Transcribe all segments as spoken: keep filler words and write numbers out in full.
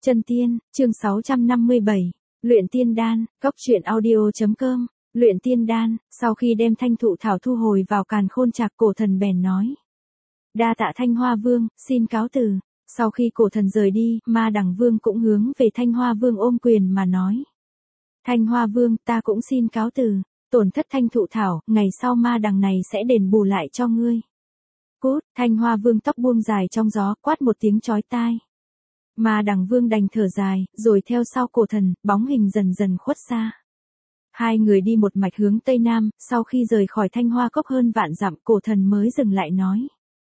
Chân tiên, chương sáu trăm năm mươi bảy, luyện tiên đan, góc truyện audio chấm com, luyện tiên đan, sau khi đem thanh thụ thảo thu hồi vào càn khôn trạc, cổ thần bèn nói. Đa tạ Thanh Hoa Vương, xin cáo từ. Sau khi cổ thần rời đi, Ma Đằng Vương cũng hướng về Thanh Hoa Vương ôm quyền mà nói. Thanh Hoa Vương, ta cũng xin cáo từ, tổn thất thanh thụ thảo, ngày sau Ma Đằng này sẽ đền bù lại cho ngươi. Cút, Thanh Hoa Vương tóc buông dài trong gió, quát một tiếng chói tai. Ma Đằng Vương đành thở dài, rồi theo sau cổ thần, bóng hình dần dần khuất xa. Hai người đi một mạch hướng Tây Nam, sau khi rời khỏi Thanh Hoa Cốc hơn vạn dặm, cổ thần mới dừng lại nói.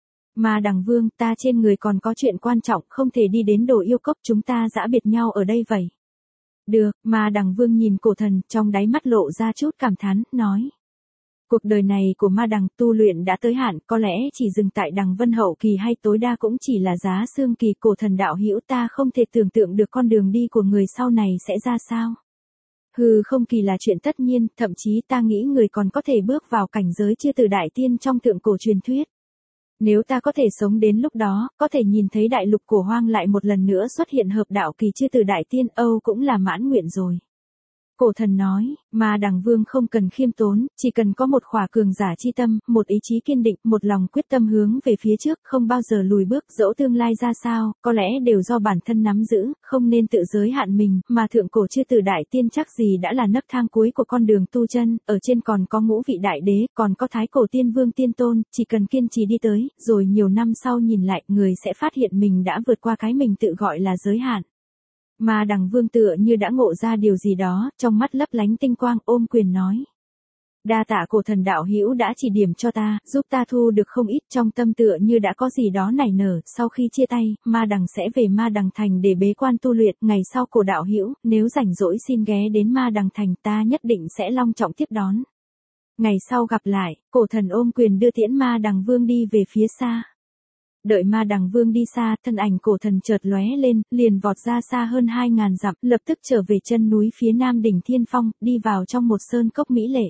Ma Đằng Vương, ta trên người còn có chuyện quan trọng, không thể đi đến Đồ Yêu Cốc, chúng ta giã biệt nhau ở đây vậy. Được, Ma Đằng Vương nhìn cổ thần, trong đáy mắt lộ ra chút cảm thán, nói. Cuộc đời này của Ma Đằng tu luyện đã tới hạn, có lẽ chỉ dừng tại Đằng Vân hậu kỳ hay tối đa cũng chỉ là giá xương kỳ. Cổ thần đạo hữu, ta không thể tưởng tượng được con đường đi của người sau này sẽ ra sao. Hừ, không kỳ là chuyện tất nhiên, thậm chí ta nghĩ người còn có thể bước vào cảnh giới chư tử đại tiên trong thượng cổ truyền thuyết. Nếu ta có thể sống đến lúc đó, có thể nhìn thấy đại lục cổ hoang lại một lần nữa xuất hiện hợp đạo kỳ chư tử đại tiên, Âu cũng là mãn nguyện rồi. Cổ thần nói, Ma Đằng Vương không cần khiêm tốn, chỉ cần có một khỏa cường giả chi tâm, một ý chí kiên định, một lòng quyết tâm hướng về phía trước, không bao giờ lùi bước, dẫu tương lai ra sao, có lẽ đều do bản thân nắm giữ, không nên tự giới hạn mình, mà thượng cổ chư tử đại tiên chắc gì đã là nấc thang cuối của con đường tu chân, ở trên còn có ngũ vị đại đế, còn có thái cổ tiên vương tiên tôn, chỉ cần kiên trì đi tới, rồi nhiều năm sau nhìn lại, người sẽ phát hiện mình đã vượt qua cái mình tự gọi là giới hạn. Ma Đằng Vương tựa như đã ngộ ra điều gì đó, trong mắt lấp lánh tinh quang, ôm quyền nói. Đa tạ cổ thần đạo hữu đã chỉ điểm cho ta, giúp ta thu được không ít, trong tâm tựa như đã có gì đó nảy nở. Sau khi chia tay, Ma Đằng sẽ về Ma Đằng Thành để bế quan tu luyện. Ngày sau cổ đạo hữu, nếu rảnh rỗi xin ghé đến Ma Đằng Thành, ta nhất định sẽ long trọng tiếp đón. Ngày sau gặp lại, cổ thần ôm quyền đưa tiễn Ma Đằng Vương đi về phía xa. Đợi Ma Đằng Vương đi xa, thân ảnh cổ thần chợt lóe lên, liền vọt ra xa hơn hai ngàn dặm, lập tức trở về chân núi phía nam đỉnh Thiên Phong, đi vào trong một sơn cốc mỹ lệ.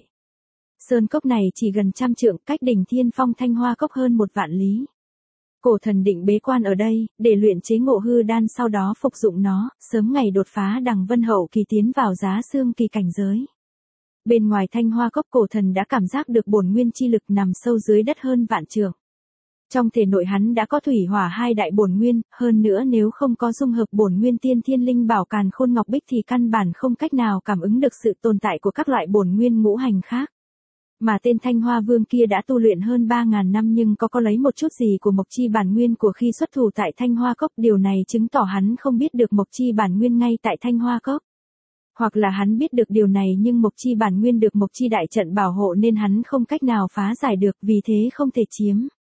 Sơn cốc này chỉ gần trăm trượng, cách đỉnh Thiên Phong Thanh Hoa Cốc hơn một vạn lý. Cổ thần định bế quan ở đây, để luyện chế ngộ hư đan, sau đó phục dụng nó, sớm ngày đột phá Đằng Vân hậu kỳ tiến vào giá xương kỳ cảnh giới. Bên ngoài Thanh Hoa Cốc, cổ thần đã cảm giác được bổn nguyên chi lực nằm sâu dưới đất hơn vạn trượng. Trong thể nội hắn đã có thủy hỏa hai đại bổn nguyên, hơn nữa nếu không có dung hợp bổn nguyên tiên thiên linh bảo càn khôn ngọc bích thì căn bản không cách nào cảm ứng được sự tồn tại của các loại bổn nguyên ngũ hành khác. Mà tên Thanh Hoa Vương kia đã tu luyện hơn ba ngàn năm nhưng có có lấy một chút gì của mộc chi bản nguyên của khi xuất thủ tại Thanh Hoa Cốc, điều này chứng tỏ hắn không biết được mộc chi bản nguyên ngay tại Thanh Hoa Cốc. Hoặc là hắn biết được điều này nhưng mộc chi bản nguyên được mộc chi đại trận bảo hộ nên hắn không cách nào phá giải được, vì thế không thể chiếm.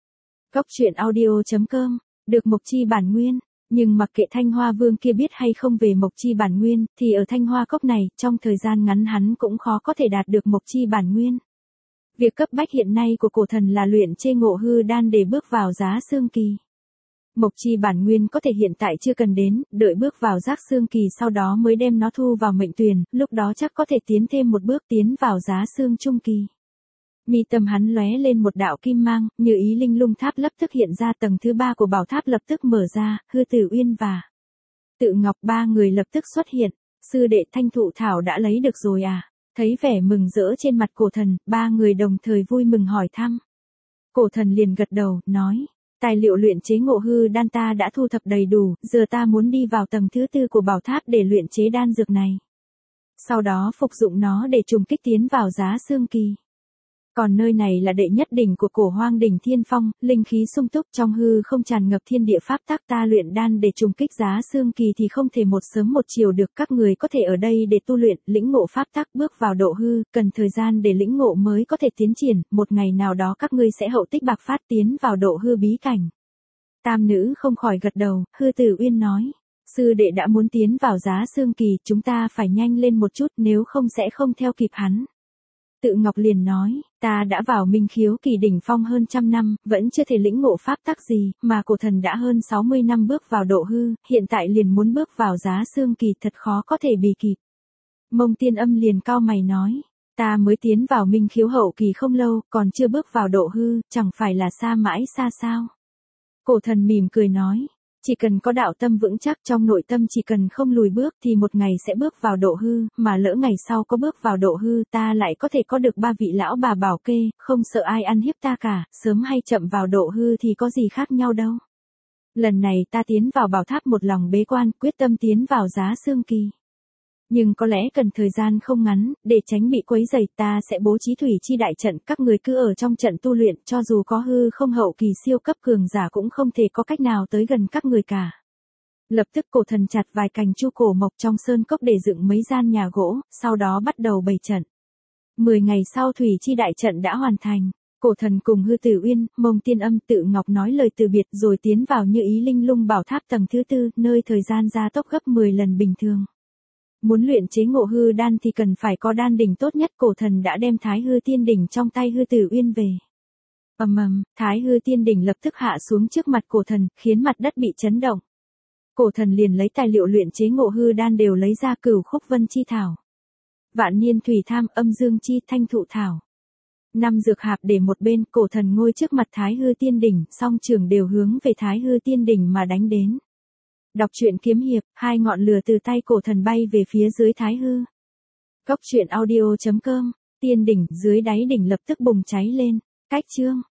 Góc truyện audio chấm com, được mộc chi bản nguyên, nhưng mặc kệ Thanh Hoa Vương kia biết hay không về mộc chi bản nguyên, thì ở Thanh Hoa Cốc này, trong thời gian ngắn hắn cũng khó có thể đạt được mộc chi bản nguyên. Việc cấp bách hiện nay của cổ thần là luyện chế ngộ hư đan để bước vào giá xương kỳ. Mộc chi bản nguyên có thể hiện tại chưa cần đến, đợi bước vào giác xương kỳ sau đó mới đem nó thu vào mệnh tuyền, lúc đó chắc có thể tiến thêm một bước tiến vào giá xương trung kỳ. Mi tâm hắn lóe lên một đạo kim mang, như ý linh lung tháp lập tức hiện ra, tầng thứ ba của bảo tháp lập tức mở ra, Hư Tử Uyên và Tự Ngọc ba người lập tức xuất hiện. Sư đệ, thanh thụ thảo đã lấy được rồi à? Thấy vẻ mừng rỡ trên mặt cổ thần, ba người đồng thời vui mừng hỏi thăm. Cổ thần liền gật đầu, nói, tài liệu luyện chế ngộ hư đan ta đã thu thập đầy đủ, giờ ta muốn đi vào tầng thứ tư của bảo tháp để luyện chế đan dược này. Sau đó phục dụng nó để trùng kích tiến vào giá xương kỳ. Còn nơi này là đệ nhất đỉnh của cổ hoang đỉnh Thiên Phong, linh khí sung túc, trong hư không tràn ngập thiên địa pháp tắc, ta luyện đan để trùng kích giá xương kỳ thì không thể một sớm một chiều được, các người có thể ở đây để tu luyện, lĩnh ngộ pháp tắc, bước vào độ hư, cần thời gian để lĩnh ngộ mới có thể tiến triển, một ngày nào đó các ngươi sẽ hậu tích bạc phát tiến vào độ hư bí cảnh. Tam nữ không khỏi gật đầu, Hư Tử Uyên nói, sư đệ đã muốn tiến vào giá xương kỳ, chúng ta phải nhanh lên một chút, nếu không sẽ không theo kịp hắn. Tự Ngọc liền nói, ta đã vào minh khiếu kỳ đỉnh phong hơn trăm năm, vẫn chưa thể lĩnh ngộ pháp tắc gì, mà cổ thần đã hơn sáu mươi năm bước vào độ hư, hiện tại liền muốn bước vào giá xương kỳ, thật khó có thể bì kịp. Mông Tiên Âm liền cau mày nói, ta mới tiến vào minh khiếu hậu kỳ không lâu, còn chưa bước vào độ hư, chẳng phải là xa mãi xa sao. Cổ thần mỉm cười nói, Chỉ cần có đạo tâm vững chắc trong nội tâm, chỉ cần không lùi bước thì một ngày sẽ bước vào độ hư, mà lỡ ngày sau có bước vào độ hư ta lại có thể có được ba vị lão bà bảo kê, không sợ ai ăn hiếp ta cả, sớm hay chậm vào độ hư thì có gì khác nhau đâu. Lần này ta tiến vào bảo tháp một lòng bế quan, quyết tâm tiến vào giá xương kỳ. Nhưng có lẽ cần thời gian không ngắn, để tránh bị quấy rầy ta sẽ bố trí thủy chi đại trận, các người cứ ở trong trận tu luyện, cho dù có hư không hậu kỳ siêu cấp cường giả cũng không thể có cách nào tới gần các người cả. Lập tức cổ thần chặt vài cành chu cổ mộc trong sơn cốc để dựng mấy gian nhà gỗ, sau đó bắt đầu bày trận. Mười ngày sau thủy chi đại trận đã hoàn thành. Cổ thần cùng Hư Tử Uyên, Mông Tiên Âm, Tự Ngọc nói lời từ biệt rồi tiến vào Như Ý Linh Lung bảo tháp tầng thứ tư, nơi thời gian gia tốc gấp mười lần bình thường. Muốn luyện chế Ngộ Hư đan thì cần phải có đan đỉnh tốt nhất, cổ thần đã đem Thái Hư Tiên đỉnh trong tay Hư Tử Uyên về. Ầm ầm, Thái Hư Tiên đỉnh lập tức hạ xuống trước mặt cổ thần, khiến mặt đất bị chấn động. Cổ thần liền lấy tài liệu luyện chế Ngộ Hư đan đều lấy ra, Cửu Khúc Vân chi thảo, Vạn Niên Thủy Tham, Âm Dương chi, Thanh Thụ thảo. Năm dược hạp để một bên, cổ thần ngồi trước mặt Thái Hư Tiên đỉnh, song trường đều hướng về Thái Hư Tiên đỉnh mà đánh đến. Đọc truyện kiếm hiệp, hai ngọn lửa từ tay cổ thần bay về phía dưới Thái Hư. Cốc truyện audio chấm com, tiên đỉnh dưới đáy đỉnh lập tức bùng cháy lên. Cách chương